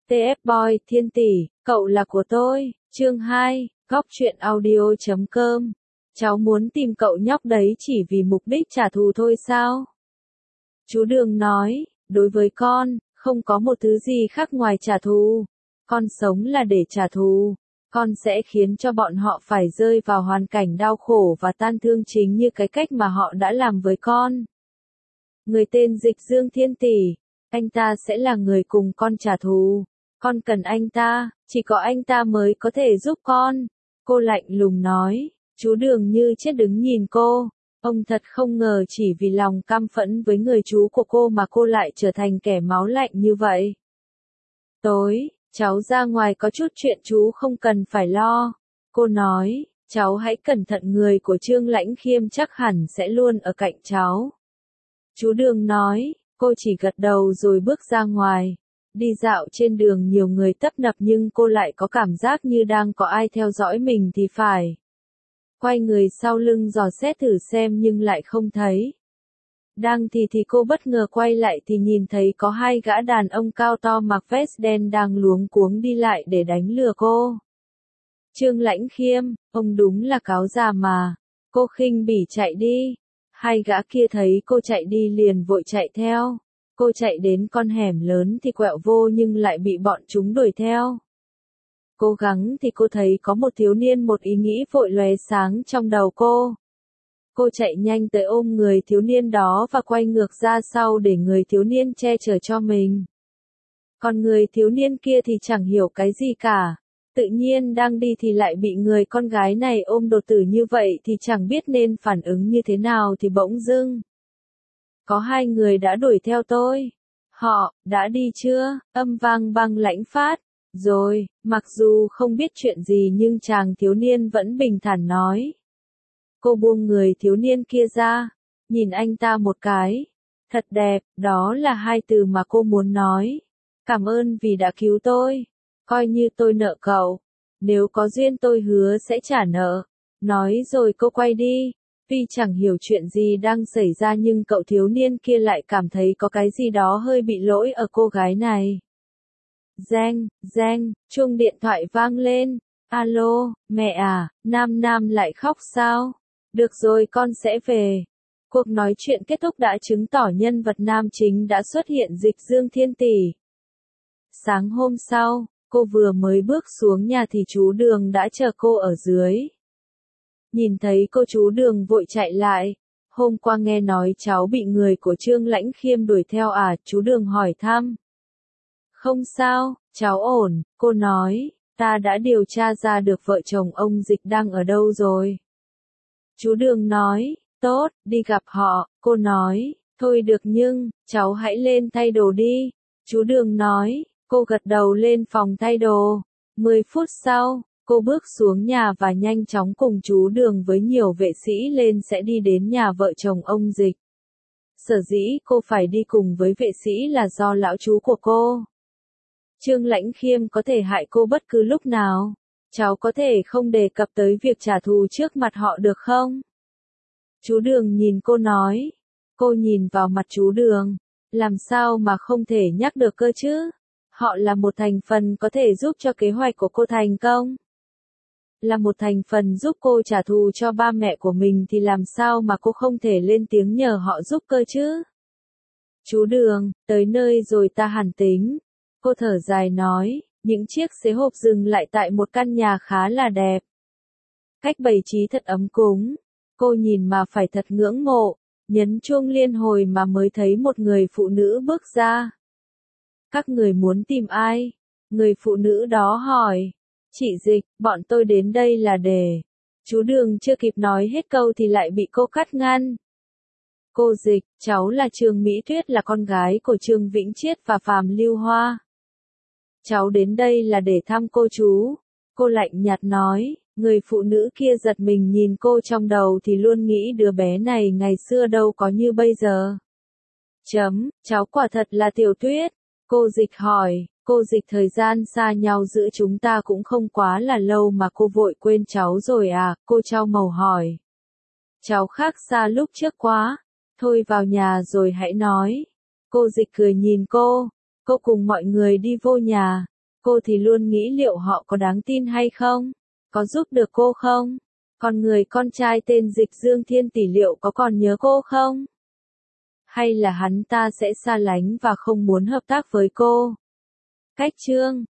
TF Boy Thiên tỷ, cậu là của tôi. Chương 2, Góc truyện audio.com. Cháu muốn tìm cậu nhóc đấy chỉ vì mục đích trả thù thôi sao? Chú Đường nói, đối với con, không có một thứ gì khác ngoài trả thù. Con sống là để trả thù. Con sẽ khiến cho bọn họ phải rơi vào hoàn cảnh đau khổ và tan thương chính như cái cách mà họ đã làm với con. Người tên Dịch Dương Thiên tỷ, anh ta sẽ là người cùng con trả thù. Con cần anh ta, chỉ có anh ta mới có thể giúp con. Cô lạnh lùng nói, chú Đường như chết đứng nhìn cô. Ông thật không ngờ chỉ vì lòng căm phẫn với người chú của cô mà cô lại trở thành kẻ máu lạnh như vậy. Tối, cháu ra ngoài có chút chuyện chú không cần phải lo. Cô nói, cháu hãy cẩn thận, người của Trương Lãnh Khiêm chắc hẳn sẽ luôn ở cạnh cháu. Chú Đường nói, cô chỉ gật đầu rồi bước ra ngoài. Đi dạo trên đường nhiều người tấp nập nhưng cô lại có cảm giác như đang có ai theo dõi mình thì phải. Quay người sau lưng dò xét thử xem nhưng lại không thấy. Đang thì cô bất ngờ quay lại thì nhìn thấy có hai gã đàn ông cao to mặc vest đen đang luống cuống đi lại để đánh lừa cô. Trương Lãnh Khiêm, ông đúng là cáo già mà. Cô khinh bỉ chạy đi. Hai gã kia thấy cô chạy đi liền vội chạy theo. Cô chạy đến con hẻm lớn thì quẹo vô nhưng lại bị bọn chúng đuổi theo. Cố gắng thì cô thấy có một thiếu niên, một ý nghĩ vội lóe sáng trong đầu cô. Cô chạy nhanh tới ôm người thiếu niên đó và quay ngược ra sau để người thiếu niên che chở cho mình. Còn người thiếu niên kia thì chẳng hiểu cái gì cả. Tự nhiên đang đi thì lại bị người con gái này ôm đột tử như vậy thì chẳng biết nên phản ứng như thế nào thì bỗng dưng. Có hai người đã đuổi theo tôi. Họ, đã đi chưa? Âm vang băng lãnh phát. Rồi, mặc dù không biết chuyện gì nhưng chàng thiếu niên vẫn bình thản nói. Cô buông người thiếu niên kia ra, nhìn anh ta một cái. Thật đẹp, đó là hai từ mà cô muốn nói. Cảm ơn vì đã cứu tôi. Coi như tôi nợ cậu. Nếu có duyên tôi hứa sẽ trả nợ. Nói rồi cô quay đi. Vì chẳng hiểu chuyện gì đang xảy ra nhưng cậu thiếu niên kia lại cảm thấy có cái gì đó hơi bị lỗi ở cô gái này. Reng, chuông điện thoại vang lên. Alo, mẹ à, Nam Nam lại khóc sao? Được rồi, con sẽ về. Cuộc nói chuyện kết thúc đã chứng tỏ nhân vật nam chính đã xuất hiện, Dịch Dương Thiên tỷ. Sáng hôm sau, cô vừa mới bước xuống nhà thì chú Đường đã chờ cô ở dưới. Nhìn thấy cô, chú Đường vội chạy lại. Hôm qua nghe nói cháu bị người của Trương Lãnh Khiêm đuổi theo à? Chú Đường hỏi thăm. Không sao, cháu ổn, cô nói, ta đã điều tra ra được vợ chồng ông Dịch đang ở đâu rồi. Chú Đường nói, tốt, đi gặp họ. Cô nói, thôi được nhưng, cháu hãy lên thay đồ đi. Chú Đường nói, cô gật đầu lên phòng thay đồ. 10 phút sau, cô bước xuống nhà và nhanh chóng cùng chú Đường với nhiều vệ sĩ lên sẽ đi đến nhà vợ chồng ông Dịch. Sở dĩ cô phải đi cùng với vệ sĩ là do lão chú của cô. Trương Lãnh Khiêm có thể hại cô bất cứ lúc nào. Cháu có thể không đề cập tới việc trả thù trước mặt họ được không? Chú Đường nhìn cô nói. Cô nhìn vào mặt chú Đường. Làm sao mà không thể nhắc được cơ chứ? Họ là một thành phần có thể giúp cho kế hoạch của cô thành công. Là một thành phần giúp cô trả thù cho ba mẹ của mình thì làm sao mà cô không thể lên tiếng nhờ họ giúp cơ chứ? Chú Đường, tới nơi rồi ta hẳn tính. Cô thở dài nói, những chiếc xế hộp dừng lại tại một căn nhà khá là đẹp. Cách bày trí thật ấm cúng. Cô nhìn mà phải thật ngưỡng mộ. Nhấn chuông liên hồi mà mới thấy một người phụ nữ bước ra. Các người muốn tìm ai? Người phụ nữ đó hỏi. Chị Dịch, bọn tôi đến đây là để... Chú Đường chưa kịp nói hết câu thì lại bị cô cắt ngang. Cô Dịch, cháu là Trương Mỹ Tuyết, là con gái của Trương Vĩnh Chiết và Phạm Lưu Hoa. Cháu đến đây là để thăm cô chú. Cô lạnh nhạt nói. Người phụ nữ kia giật mình nhìn cô, trong đầu thì luôn nghĩ đứa bé này ngày xưa đâu có như bây giờ. Cháu quả thật là Tiểu Tuyết. Cô Dịch hỏi. Cô Dịch, thời gian xa nhau giữa chúng ta cũng không quá là lâu mà cô vội quên cháu rồi à? Cô trao màu hỏi. Cháu khác xa lúc trước quá. Thôi vào nhà rồi hãy nói. Cô Dịch cười nhìn cô. Cô cùng mọi người đi vô nhà. cô thì luôn nghĩ liệu họ có đáng tin hay không? Có giúp được cô không? Còn người con trai tên Dịch Dương Thiên Tỷ liệu có còn nhớ cô không? Hay là hắn ta sẽ xa lánh và không muốn hợp tác với cô? Cách chương